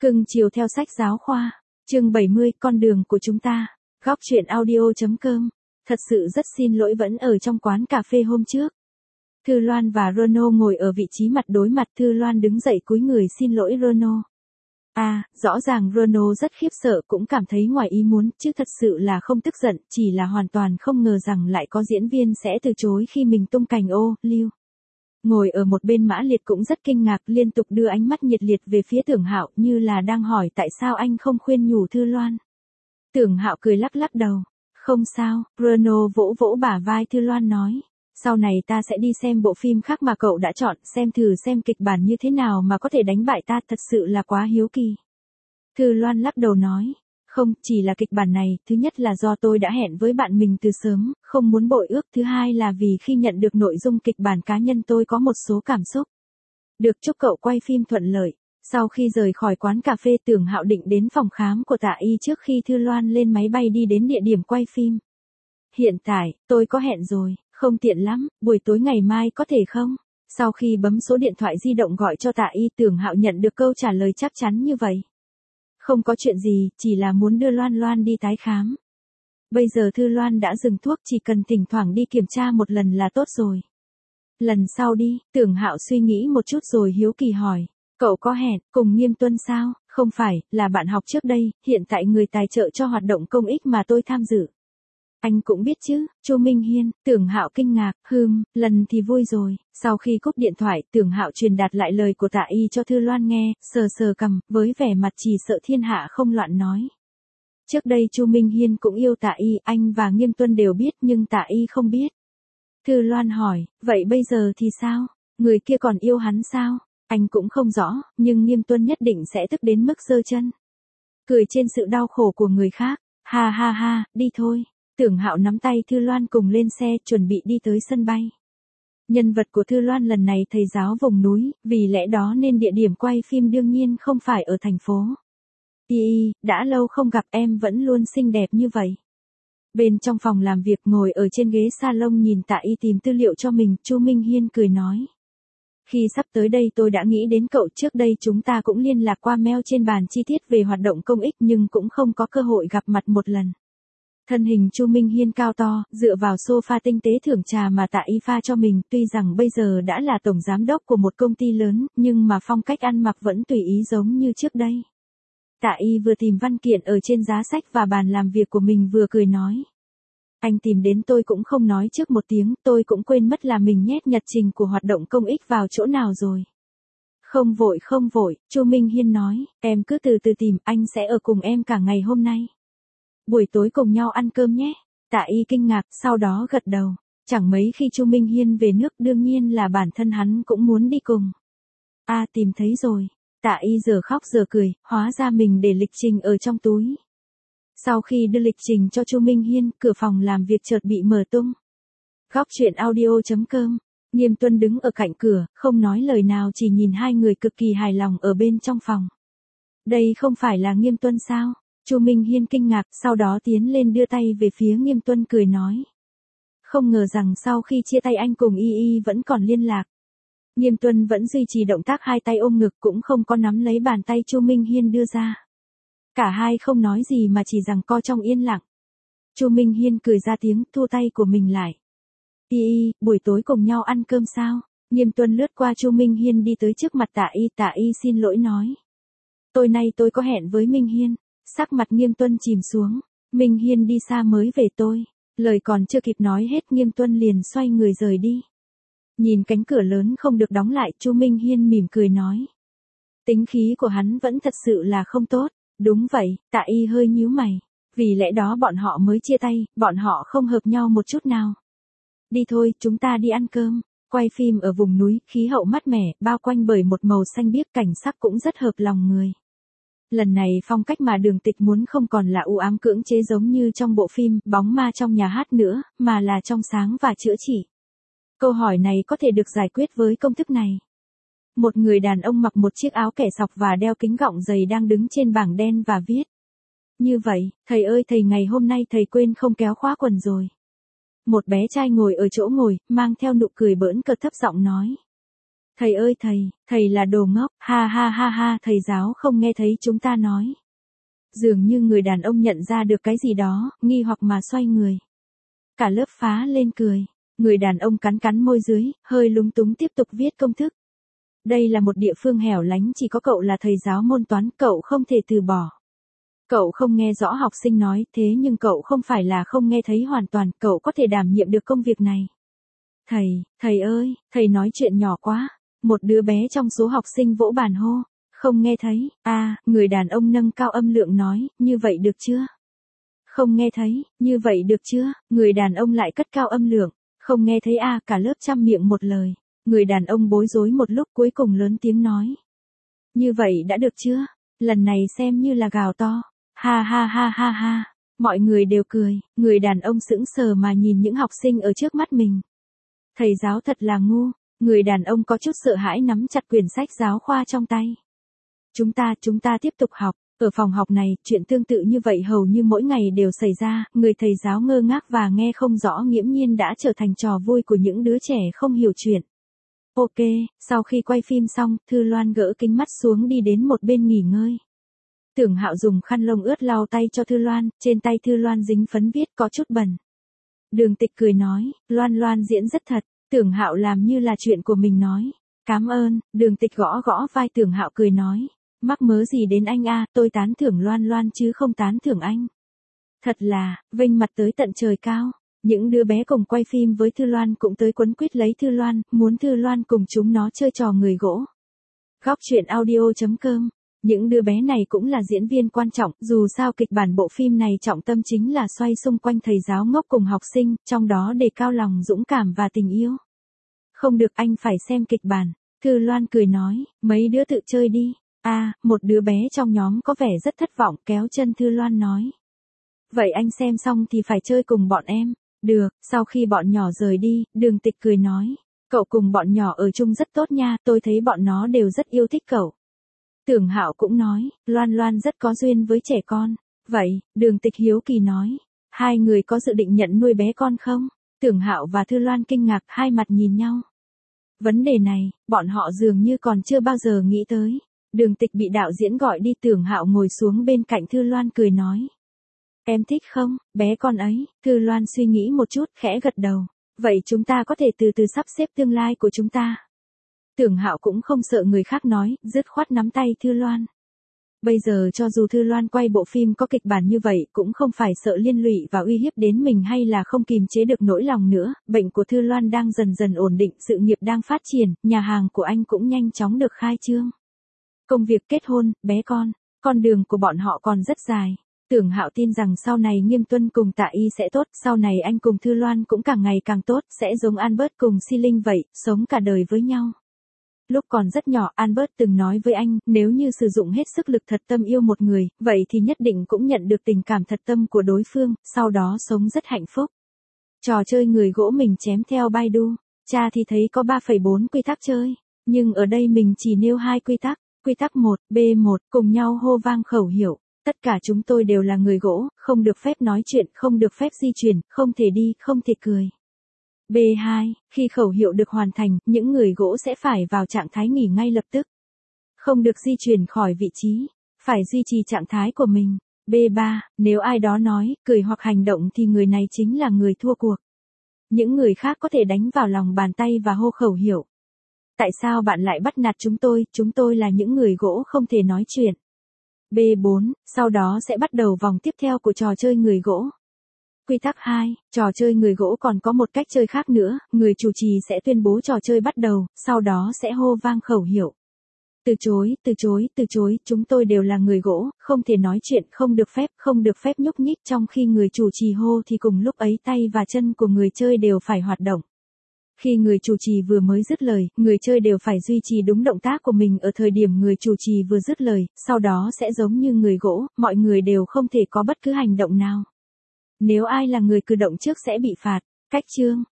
Cưng chiều theo sách giáo khoa. Chương 70, con đường của chúng ta. Góc truyện audio.com. Thật sự rất xin lỗi vẫn ở trong quán cà phê hôm trước. Thư Loan và Rono ngồi ở vị trí mặt đối mặt. Thư Loan đứng dậy cúi người xin lỗi Rono. Rõ ràng Rono rất khiếp sợ cũng cảm thấy ngoài ý muốn, chứ thật sự là không tức giận, chỉ là hoàn toàn không ngờ rằng lại có diễn viên sẽ từ chối khi mình tung cành ô, liu. Ngồi ở một bên Mã Liệt cũng rất kinh ngạc, liên tục đưa ánh mắt nhiệt liệt về phía Tưởng Hạo như là đang hỏi tại sao anh không khuyên nhủ Thư Loan. Tưởng Hạo cười lắc lắc đầu. Không sao, Rono vỗ vỗ bả vai Thư Loan nói. Sau này ta sẽ đi xem bộ phim khác mà cậu đã chọn, xem thử xem kịch bản như thế nào mà có thể đánh bại ta, thật sự là quá hiếu kỳ. Thư Loan lắc đầu nói. Không, chỉ là kịch bản này, thứ nhất là do tôi đã hẹn với bạn mình từ sớm, không muốn bội ước, thứ hai là vì khi nhận được nội dung kịch bản cá nhân tôi có một số cảm xúc. Được, chúc cậu quay phim thuận lợi. Sau khi rời khỏi quán cà phê, Tưởng Hạo định đến phòng khám của Tạ Y trước khi Thư Loan lên máy bay đi đến địa điểm quay phim. Hiện tại, tôi có hẹn rồi, không tiện lắm, buổi tối ngày mai có thể không? Sau khi bấm số điện thoại di động gọi cho Tạ Y, Tưởng Hạo nhận được câu trả lời chắc chắn như vậy. Không có chuyện gì, chỉ là muốn đưa Loan Loan đi tái khám. Bây giờ Thư Loan đã dừng thuốc, chỉ cần thỉnh thoảng đi kiểm tra một lần là tốt rồi. Lần sau đi, Tưởng Hạo suy nghĩ một chút rồi hiếu kỳ hỏi. Cậu có hẹn, cùng Nghiêm Tuân sao? Không phải, là bạn học trước đây, hiện tại người tài trợ cho hoạt động công ích mà tôi tham dự. Anh cũng biết chứ, Chu Minh Hiên. Tưởng Hạo kinh ngạc, lần thì vui rồi. Sau khi cúp điện thoại, Tưởng Hạo truyền đạt lại lời của Tạ Y cho Thư Loan nghe, sờ sờ cằm, với vẻ mặt chỉ sợ thiên hạ không loạn nói. Trước đây Chu Minh Hiên cũng yêu Tạ Y, anh và Nghiêm Tuân đều biết nhưng Tạ Y không biết. Thư Loan hỏi, vậy bây giờ thì sao? Người kia còn yêu hắn sao? Anh cũng không rõ, nhưng Nghiêm Tuân nhất định sẽ tức đến mức giơ chân. Cười trên sự đau khổ của người khác. Ha ha ha, đi thôi. Tưởng Hạo nắm tay Thư Loan cùng lên xe, chuẩn bị đi tới sân bay. Nhân vật của Thư Loan lần này thầy giáo vùng núi, vì lẽ đó nên địa điểm quay phim đương nhiên không phải ở thành phố. Đã lâu không gặp, em vẫn luôn xinh đẹp như vậy. Bên trong phòng làm việc ngồi ở trên ghế salon nhìn Tạ Y tìm tư liệu cho mình, Chu Minh Hiên cười nói. Khi sắp tới đây tôi đã nghĩ đến cậu, trước đây chúng ta cũng liên lạc qua mail trên bàn chi tiết về hoạt động công ích nhưng cũng không có cơ hội gặp mặt một lần. Thân hình Chu Minh Hiên cao to, dựa vào sofa tinh tế thưởng trà mà Tạ Y pha cho mình, tuy rằng bây giờ đã là tổng giám đốc của một công ty lớn, nhưng mà phong cách ăn mặc vẫn tùy ý giống như trước đây. Tạ Y vừa tìm văn kiện ở trên giá sách và bàn làm việc của mình vừa cười nói. Anh tìm đến tôi cũng không nói trước một tiếng, tôi cũng quên mất là mình nhét nhật trình của hoạt động công ích vào chỗ nào rồi. Không vội, Chu Minh Hiên nói, em cứ từ từ tìm, anh sẽ ở cùng em cả ngày hôm nay. Buổi tối cùng nhau ăn cơm nhé. Tạ Y kinh ngạc, sau đó gật đầu. Chẳng mấy khi Chu Minh Hiên về nước đương nhiên là bản thân hắn cũng muốn đi cùng. Tìm thấy rồi. Tạ Y giờ khóc giờ cười, hóa ra mình để lịch trình ở trong túi. Sau khi đưa lịch trình cho Chu Minh Hiên, cửa phòng làm việc chợt bị mở tung. Góc truyện audio.com. Nghiêm Tuân đứng ở cạnh cửa, không nói lời nào, chỉ nhìn hai người cực kỳ hài lòng ở bên trong phòng. Đây không phải là Nghiêm Tuân sao? Chu Minh Hiên kinh ngạc, sau đó tiến lên đưa tay về phía Nghiêm Tuân cười nói. Không ngờ rằng sau khi chia tay anh cùng Y vẫn còn liên lạc. Nghiêm Tuân vẫn duy trì động tác hai tay ôm ngực, cũng không có nắm lấy bàn tay Chu Minh Hiên đưa ra. Cả hai không nói gì mà chỉ giằng co trong yên lặng. Chu Minh Hiên cười ra tiếng, thu tay của mình lại. Buổi tối cùng nhau ăn cơm sao? Nghiêm Tuân lướt qua Chu Minh Hiên đi tới trước mặt Tạ Y xin lỗi nói. Tối nay tôi có hẹn với Minh Hiên. Sắc mặt Nghiêm Tuân chìm xuống. Minh Hiên đi xa mới về tôi. Lời còn chưa kịp nói hết, Nghiêm Tuân liền xoay người rời đi. Nhìn cánh cửa lớn không được đóng lại, Chu Minh Hiên mỉm cười nói. Tính khí của hắn vẫn thật sự là không tốt. Đúng vậy, Tạ Y hơi nhíu mày. Vì lẽ đó bọn họ mới chia tay, bọn họ không hợp nhau một chút nào. Đi thôi, chúng ta đi ăn cơm. Quay phim ở vùng núi, khí hậu mát mẻ, bao quanh bởi một màu xanh biếc, cảnh sắc cũng rất hợp lòng người. Lần này phong cách mà Đường Tịch muốn không còn là u ám cưỡng chế giống như trong bộ phim Bóng Ma trong nhà hát nữa, mà là trong sáng và chữa trị. Câu hỏi này có thể được giải quyết với công thức này. Một người đàn ông mặc một chiếc áo kẻ sọc và đeo kính gọng dày đang đứng trên bảng đen và viết. Như vậy, thầy ơi thầy, ngày hôm nay thầy quên không kéo khóa quần rồi. Một bé trai ngồi ở chỗ ngồi, mang theo nụ cười bỡn cợt thấp giọng nói. Thầy ơi thầy là đồ ngốc, ha ha ha ha, thầy giáo không nghe thấy chúng ta nói. Dường như người đàn ông nhận ra được cái gì đó, nghi hoặc mà xoay người. Cả lớp phá lên cười. Người đàn ông cắn cắn môi dưới, hơi lúng túng tiếp tục viết công thức. Đây là một địa phương hẻo lánh, chỉ có cậu là thầy giáo môn toán, cậu không thể từ bỏ. Cậu không nghe rõ học sinh nói, thế nhưng cậu không phải là không nghe thấy hoàn toàn, cậu có thể đảm nhiệm được công việc này. Thầy ơi, thầy nói chuyện nhỏ quá. Một đứa bé trong số học sinh vỗ bàn hô. Không nghe thấy, người đàn ông nâng cao âm lượng nói, như vậy được chưa? Không nghe thấy, như vậy được chưa? Người đàn ông lại cất cao âm lượng. Không nghe thấy cả lớp chăm miệng một lời. Người đàn ông bối rối một lúc cuối cùng lớn tiếng nói. Như vậy đã được chưa? Lần này xem như là gào to. Ha ha ha ha ha. Mọi người đều cười, người đàn ông sững sờ mà nhìn những học sinh ở trước mắt mình. Thầy giáo thật là ngu, người đàn ông có chút sợ hãi nắm chặt quyển sách giáo khoa trong tay. Chúng ta tiếp tục học, ở phòng học này, chuyện tương tự như vậy hầu như mỗi ngày đều xảy ra, người thầy giáo ngơ ngác và nghe không rõ nghiễm nhiên đã trở thành trò vui của những đứa trẻ không hiểu chuyện. Ok, sau khi quay phim xong, Thư Loan gỡ kính mắt xuống đi đến một bên nghỉ ngơi. Tưởng Hạo dùng khăn lông ướt lau tay cho Thư Loan, trên tay Thư Loan dính phấn viết có chút bẩn. Đường Tịch cười nói, Loan diễn rất thật, Tưởng Hạo làm như là chuyện của mình nói. Cảm ơn, Đường Tịch gõ gõ vai Tưởng Hạo cười nói, mắc mớ gì đến anh tôi tán thưởng Loan chứ không tán thưởng anh. Thật là, vênh mặt tới tận trời cao. Những đứa bé cùng quay phim với Thư Loan cũng tới quấn quýt lấy Thư Loan, muốn Thư Loan cùng chúng nó chơi trò người gỗ. Góc truyện audio.com. Những đứa bé này cũng là diễn viên quan trọng, dù sao kịch bản bộ phim này trọng tâm chính là xoay xung quanh thầy giáo ngốc cùng học sinh, trong đó đề cao lòng dũng cảm và tình yêu. Không được, anh phải xem kịch bản. Thư Loan cười nói, mấy đứa tự chơi đi. Một đứa bé trong nhóm có vẻ rất thất vọng, kéo chân Thư Loan nói. Vậy anh xem xong thì phải chơi cùng bọn em. Được, sau khi bọn nhỏ rời đi, Đường Tịch cười nói. Cậu cùng bọn nhỏ ở chung rất tốt nha, tôi thấy bọn nó đều rất yêu thích cậu. Tưởng Hạo cũng nói, Loan rất có duyên với trẻ con. Vậy, Đường Tịch hiếu kỳ nói, hai người có dự định nhận nuôi bé con không? Tưởng Hạo và Thư Loan kinh ngạc, hai mặt nhìn nhau. Vấn đề này, bọn họ dường như còn chưa bao giờ nghĩ tới. Đường Tịch bị đạo diễn gọi đi, Tưởng Hạo ngồi xuống bên cạnh Thư Loan cười nói. Em thích không, bé con ấy? Thư Loan suy nghĩ một chút, khẽ gật đầu. Vậy chúng ta có thể từ từ sắp xếp tương lai của chúng ta. Tưởng Hạo cũng không sợ người khác nói, dứt khoát nắm tay Thư Loan. Bây giờ cho dù Thư Loan quay bộ phim có kịch bản như vậy cũng không phải sợ liên lụy và uy hiếp đến mình hay là không kìm chế được nỗi lòng nữa, bệnh của Thư Loan đang dần dần ổn định, sự nghiệp đang phát triển, nhà hàng của anh cũng nhanh chóng được khai trương. Công việc, kết hôn, bé con đường của bọn họ còn rất dài. Tưởng Hạo tin rằng sau này Nghiêm Tuân cùng Tạ Y sẽ tốt, sau này anh cùng Thư Loan cũng càng ngày càng tốt, sẽ giống Albert cùng Si Linh vậy, sống cả đời với nhau. Lúc còn rất nhỏ, Albert từng nói với anh, nếu như sử dụng hết sức lực thật tâm yêu một người, vậy thì nhất định cũng nhận được tình cảm thật tâm của đối phương, sau đó sống rất hạnh phúc. Trò chơi người gỗ mình chém theo Baidu, cha thì thấy có 3,4 quy tắc chơi, nhưng ở đây mình chỉ nêu 2 quy tắc. Quy tắc 1, B1, cùng nhau hô vang khẩu hiệu. Tất cả chúng tôi đều là người gỗ, không được phép nói chuyện, không được phép di chuyển, không thể đi, không thể cười. B2, khi khẩu hiệu được hoàn thành, những người gỗ sẽ phải vào trạng thái nghỉ ngay lập tức. Không được di chuyển khỏi vị trí, phải duy trì trạng thái của mình. B3, nếu ai đó nói, cười hoặc hành động thì người này chính là người thua cuộc. Những người khác có thể đánh vào lòng bàn tay và hô khẩu hiệu. Tại sao bạn lại bắt nạt chúng tôi là những người gỗ không thể nói chuyện. B4, sau đó sẽ bắt đầu vòng tiếp theo của trò chơi người gỗ. Quy tắc 2, trò chơi người gỗ còn có một cách chơi khác nữa, người chủ trì sẽ tuyên bố trò chơi bắt đầu, sau đó sẽ hô vang khẩu hiệu. Từ chối, chúng tôi đều là người gỗ, không thể nói chuyện, không được phép nhúc nhích, trong khi người chủ trì hô thì cùng lúc ấy tay và chân của người chơi đều phải hoạt động. Khi người chủ trì vừa mới dứt lời, người chơi đều phải duy trì đúng động tác của mình ở thời điểm người chủ trì vừa dứt lời, sau đó sẽ giống như người gỗ, mọi người đều không thể có bất cứ hành động nào. Nếu ai là người cử động trước sẽ bị phạt. Cách chương